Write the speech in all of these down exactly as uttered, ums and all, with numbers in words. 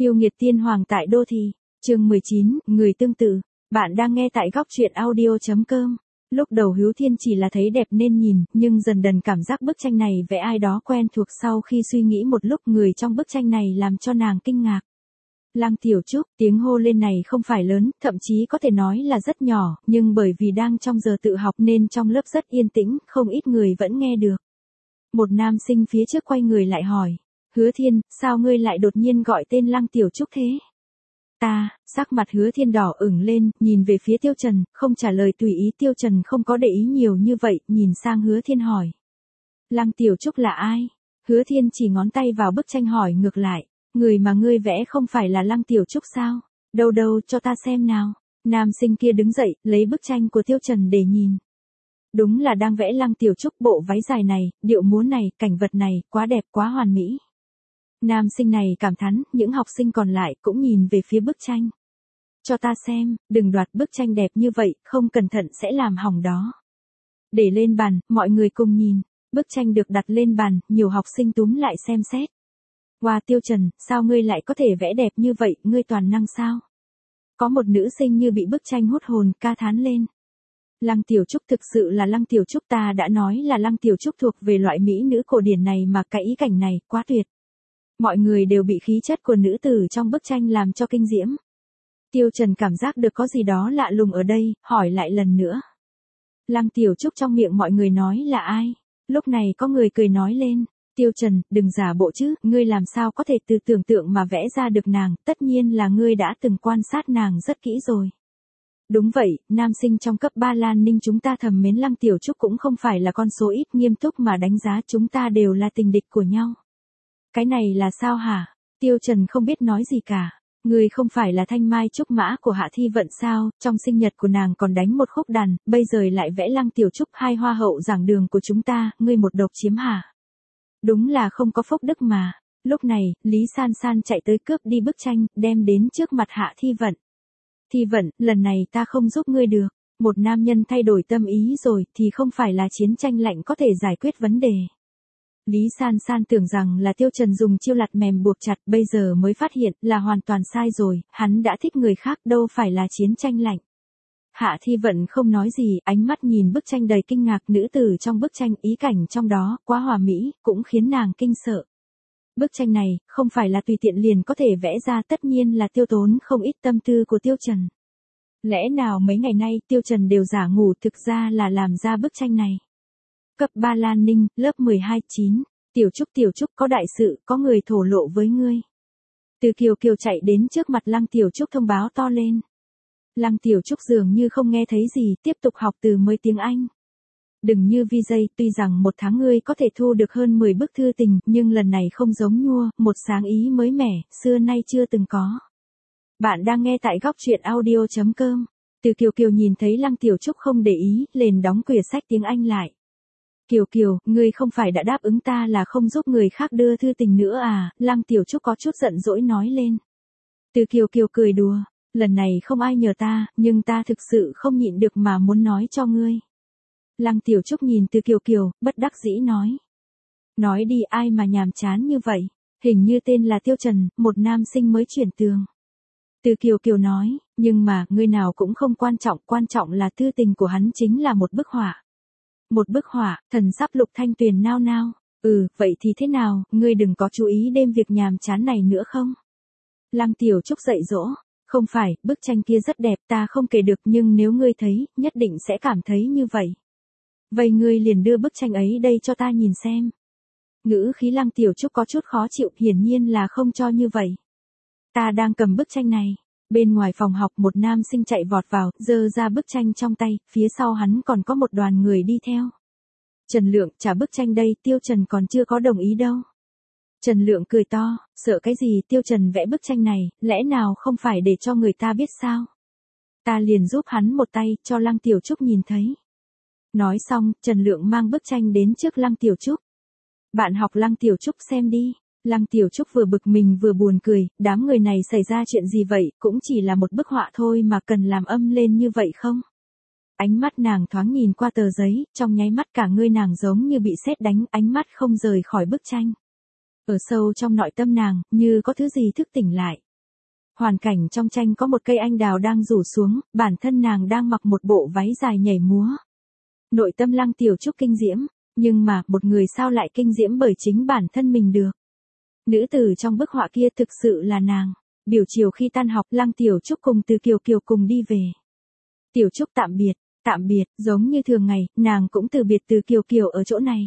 Yêu nghiệt tiên hoàng tại đô thị, chương mười chín, người tương tự. Bạn đang nghe tại góc truyện audio chấm com. Lúc đầu Hứa Thiên chỉ là thấy đẹp nên nhìn, nhưng dần dần cảm giác bức tranh này vẽ ai đó quen thuộc. Sau khi suy nghĩ một lúc, người trong bức tranh này làm cho nàng kinh ngạc. Lăng Tiểu Trúc, tiếng hô lên này không phải lớn, thậm chí có thể nói là rất nhỏ, nhưng bởi vì đang trong giờ tự học nên trong lớp rất yên tĩnh, không ít người vẫn nghe được. Một nam sinh phía trước quay người lại hỏi, Hứa Thiên, sao ngươi lại đột nhiên gọi tên Lăng Tiểu Trúc thế? Ta, sắc mặt Hứa Thiên đỏ ửng lên, nhìn về phía Tiêu Trần, không trả lời tùy ý. Tiêu Trần không có để ý nhiều như vậy, nhìn sang Hứa Thiên hỏi. Lăng Tiểu Trúc là ai? Hứa Thiên chỉ ngón tay vào bức tranh hỏi ngược lại, người mà ngươi vẽ không phải là Lăng Tiểu Trúc sao? Đâu đâu, cho ta xem nào. Nam sinh kia đứng dậy, lấy bức tranh của Tiêu Trần để nhìn. Đúng là đang vẽ Lăng Tiểu Trúc, bộ váy dài này, điệu múa này, cảnh vật này, quá đẹp, quá hoàn mỹ. Nam sinh này cảm thán, những học sinh còn lại cũng nhìn về phía bức tranh. Cho ta xem, đừng đoạt bức tranh đẹp như vậy, không cẩn thận sẽ làm hỏng đó. Để lên bàn, mọi người cùng nhìn. Bức tranh được đặt lên bàn, nhiều học sinh túm lại xem xét. Wow, Tiêu Trần, sao ngươi lại có thể vẽ đẹp như vậy, ngươi toàn năng sao? Có một nữ sinh như bị bức tranh hút hồn, ca thán lên. Lăng Tiểu Trúc thực sự là Lăng Tiểu Trúc, ta đã nói là Lăng Tiểu Trúc thuộc về loại mỹ nữ cổ điển này mà, cái ý cảnh này, quá tuyệt. Mọi người đều bị khí chất của nữ tử trong bức tranh làm cho kinh diễm. Tiêu Trần cảm giác được có gì đó lạ lùng ở đây, hỏi lại lần nữa. Lăng Tiểu Trúc trong miệng mọi người nói là ai? Lúc này có người cười nói lên. Tiêu Trần, đừng giả bộ chứ, ngươi làm sao có thể từ tưởng tượng mà vẽ ra được nàng, tất nhiên là ngươi đã từng quan sát nàng rất kỹ rồi. Đúng vậy, nam sinh trong cấp ba Lan Ninh chúng ta thầm mến Lăng Tiểu Trúc cũng không phải là con số ít, nghiêm túc mà đánh giá chúng ta đều là tình địch của nhau. Cái này là sao hả? Tiêu Trần không biết nói gì cả. Ngươi không phải là thanh mai trúc mã của Hạ Thi Vận sao, trong sinh nhật của nàng còn đánh một khúc đàn, bây giờ lại vẽ Lăng Tiểu Trúc, hai hoa hậu giảng đường của chúng ta, ngươi một độc chiếm hả? Đúng là không có phúc đức mà. Lúc này, Lý San San chạy tới cướp đi bức tranh, đem đến trước mặt Hạ Thi Vận. Thi Vận, lần này ta không giúp ngươi được. Một nam nhân thay đổi tâm ý rồi thì không phải là chiến tranh lạnh có thể giải quyết vấn đề. Lý San San tưởng rằng là Tiêu Trần dùng chiêu lặt mềm buộc chặt, bây giờ mới phát hiện là hoàn toàn sai rồi, hắn đã thích người khác, đâu phải là chiến tranh lạnh. Hạ Thi Vận không nói gì, ánh mắt nhìn bức tranh đầy kinh ngạc, nữ tử trong bức tranh, ý cảnh trong đó, quá hòa mỹ, cũng khiến nàng kinh sợ. Bức tranh này, không phải là tùy tiện liền có thể vẽ ra, tất nhiên là tiêu tốn không ít tâm tư của Tiêu Trần. Lẽ nào mấy ngày nay Tiêu Trần đều giả ngủ, thực ra là làm ra bức tranh này. Cấp ba Lan Ninh, lớp mười hai, chín. Tiểu Trúc Tiểu Trúc, có đại sự, có người thổ lộ với ngươi. Từ Kiều Kiều chạy đến trước mặt Lăng Tiểu Trúc thông báo to lên. Lăng Tiểu Trúc dường như không nghe thấy gì, tiếp tục học từ mới tiếng Anh. Đừng như vi dây, tuy rằng một tháng ngươi có thể thu được hơn mười bức thư tình, nhưng lần này không giống nhua, một sáng ý mới mẻ, xưa nay chưa từng có. Bạn đang nghe tại góc truyện audio chấm com. Từ Kiều Kiều nhìn thấy Lăng Tiểu Trúc không để ý, liền đóng quyển sách tiếng Anh lại. Kiều Kiều, ngươi không phải đã đáp ứng ta là không giúp người khác đưa thư tình nữa à? Lăng Tiểu Trúc có chút giận dỗi nói lên. Từ Kiều Kiều cười đùa, lần này không ai nhờ ta, nhưng ta thực sự không nhịn được mà muốn nói cho ngươi. Lăng Tiểu Trúc nhìn Từ Kiều Kiều, bất đắc dĩ nói. Nói đi, ai mà nhàm chán như vậy? Hình như tên là Tiêu Trần, một nam sinh mới chuyển tường. Từ Kiều Kiều nói, nhưng mà, ngươi nào cũng không quan trọng, quan trọng là thư tình của hắn chính là một bức họa. Một bức họa, thần sắp lục thanh tuyền nao nao. Ừ, vậy thì thế nào, ngươi đừng có chú ý đêm việc nhàm chán này nữa không? Lăng Tiểu Trúc dạy dỗ, không phải, bức tranh kia rất đẹp, ta không kể được, nhưng nếu ngươi thấy, nhất định sẽ cảm thấy như vậy. Vậy ngươi liền đưa bức tranh ấy đây cho ta nhìn xem. Ngữ khí Lăng Tiểu Trúc có chút khó chịu, hiển nhiên là không cho như vậy. Ta đang cầm bức tranh này. Bên ngoài phòng học một nam sinh chạy vọt vào, giơ ra bức tranh trong tay, phía sau hắn còn có một đoàn người đi theo. Trần Lượng, trả bức tranh đây, Tiêu Trần còn chưa có đồng ý đâu. Trần Lượng cười to, sợ cái gì, Tiêu Trần vẽ bức tranh này, lẽ nào không phải để cho người ta biết sao? Ta liền giúp hắn một tay, cho Lăng Tiểu Trúc nhìn thấy. Nói xong, Trần Lượng mang bức tranh đến trước Lăng Tiểu Trúc. Bạn học Lăng Tiểu Trúc xem đi. Lăng Tiểu Trúc vừa bực mình vừa buồn cười, đám người này xảy ra chuyện gì vậy, cũng chỉ là một bức họa thôi mà cần làm âm lên như vậy không? Ánh mắt nàng thoáng nhìn qua tờ giấy, trong nháy mắt cả người nàng giống như bị sét đánh, ánh mắt không rời khỏi bức tranh. Ở sâu trong nội tâm nàng, như có thứ gì thức tỉnh lại. Hoàn cảnh trong tranh có một cây anh đào đang rủ xuống, bản thân nàng đang mặc một bộ váy dài nhảy múa. Nội tâm Lăng Tiểu Trúc kinh diễm, nhưng mà một người sao lại kinh diễm bởi chính bản thân mình được. Nữ tử trong bức họa kia thực sự là nàng. Buổi chiều khi tan học, Lăng Tiểu Trúc cùng Từ Kiều Kiều cùng đi về. Tiểu Trúc tạm biệt, tạm biệt, giống như thường ngày, nàng cũng từ biệt Từ Kiều Kiều ở chỗ này.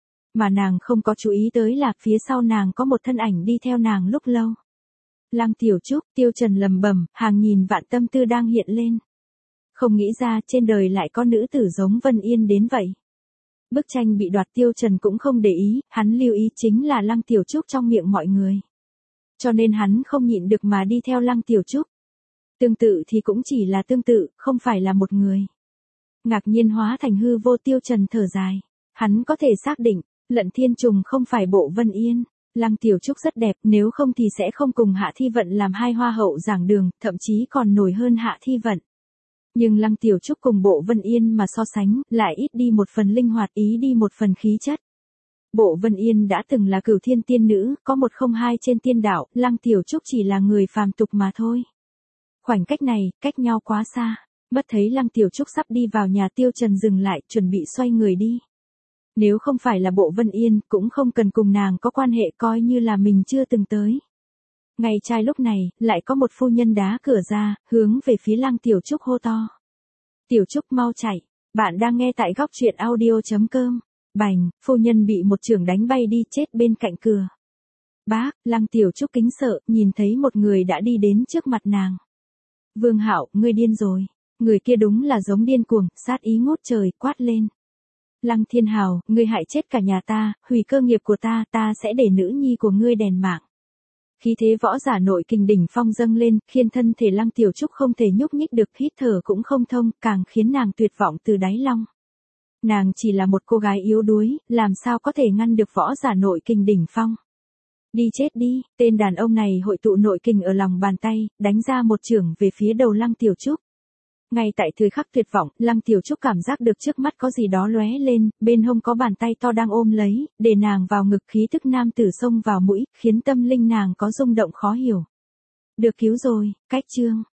Mà nàng không có chú ý tới là phía sau nàng có một thân ảnh đi theo nàng lúc lâu. Lăng Tiểu Trúc, Tiêu Trần lầm bầm, hàng nghìn vạn tâm tư đang hiện lên. Không nghĩ ra trên đời lại có nữ tử giống Vân Yên đến vậy. Bức tranh bị đoạt Tiêu Trần cũng không để ý, hắn lưu ý chính là Lăng Tiểu Trúc trong miệng mọi người. Cho nên hắn không nhịn được mà đi theo Lăng Tiểu Trúc. Tương tự thì cũng chỉ là tương tự, không phải là một người. Ngạc nhiên hóa thành hư vô, Tiêu Trần thở dài. Hắn có thể xác định, Lận Thiên Trùng không phải bộ Vân Yên. Lăng Tiểu Trúc rất đẹp, nếu không thì sẽ không cùng Hạ Thi Vận làm hai hoa hậu giảng đường, thậm chí còn nổi hơn Hạ Thi Vận. Nhưng Lăng Tiểu Trúc cùng bộ Vân Yên mà so sánh, lại ít đi một phần linh hoạt, ý đi một phần khí chất. Bộ Vân Yên đã từng là cửu thiên tiên nữ, có một không hai trên tiên đạo, Lăng Tiểu Trúc chỉ là người phàm tục mà thôi. Khoảnh cách này, cách nhau quá xa, bất thấy Lăng Tiểu Trúc sắp đi vào nhà, Tiêu Trần dừng lại, chuẩn bị xoay người đi. Nếu không phải là bộ Vân Yên, cũng không cần cùng nàng có quan hệ, coi như là mình chưa từng tới. Ngay trai lúc này, lại có một phu nhân đá cửa ra, hướng về phía Lăng Tiểu Trúc hô to. Tiểu Trúc mau chạy, bạn đang nghe tại góc truyện audio chấm com. Bành, phu nhân bị một chưởng đánh bay đi chết bên cạnh cửa. Bác, Lăng Tiểu Trúc kính sợ, nhìn thấy một người đã đi đến trước mặt nàng. Vương Hạo, ngươi điên rồi. Người kia đúng là giống điên cuồng, sát ý ngút trời, quát lên. Lăng Thiên Hào, ngươi hại chết cả nhà ta, hủy cơ nghiệp của ta, ta sẽ để nữ nhi của ngươi đèn mạng. Khí thế võ giả nội kình đỉnh phong dâng lên, khiến thân thể Lăng Tiểu Trúc không thể nhúc nhích được, hít thở cũng không thông, càng khiến nàng tuyệt vọng từ đáy lòng. Nàng chỉ là một cô gái yếu đuối, làm sao có thể ngăn được võ giả nội kình đỉnh phong. Đi chết đi, tên đàn ông này hội tụ nội kình ở lòng bàn tay, đánh ra một chưởng về phía đầu Lăng Tiểu Trúc. Ngay tại thời khắc tuyệt vọng, Lăng Tiểu Trúc cảm giác được trước mắt có gì đó lóe lên, bên hông có bàn tay to đang ôm lấy, để nàng vào ngực, khí thức nam tử xông vào mũi, khiến tâm linh nàng có rung động khó hiểu. Được cứu rồi, cách chương.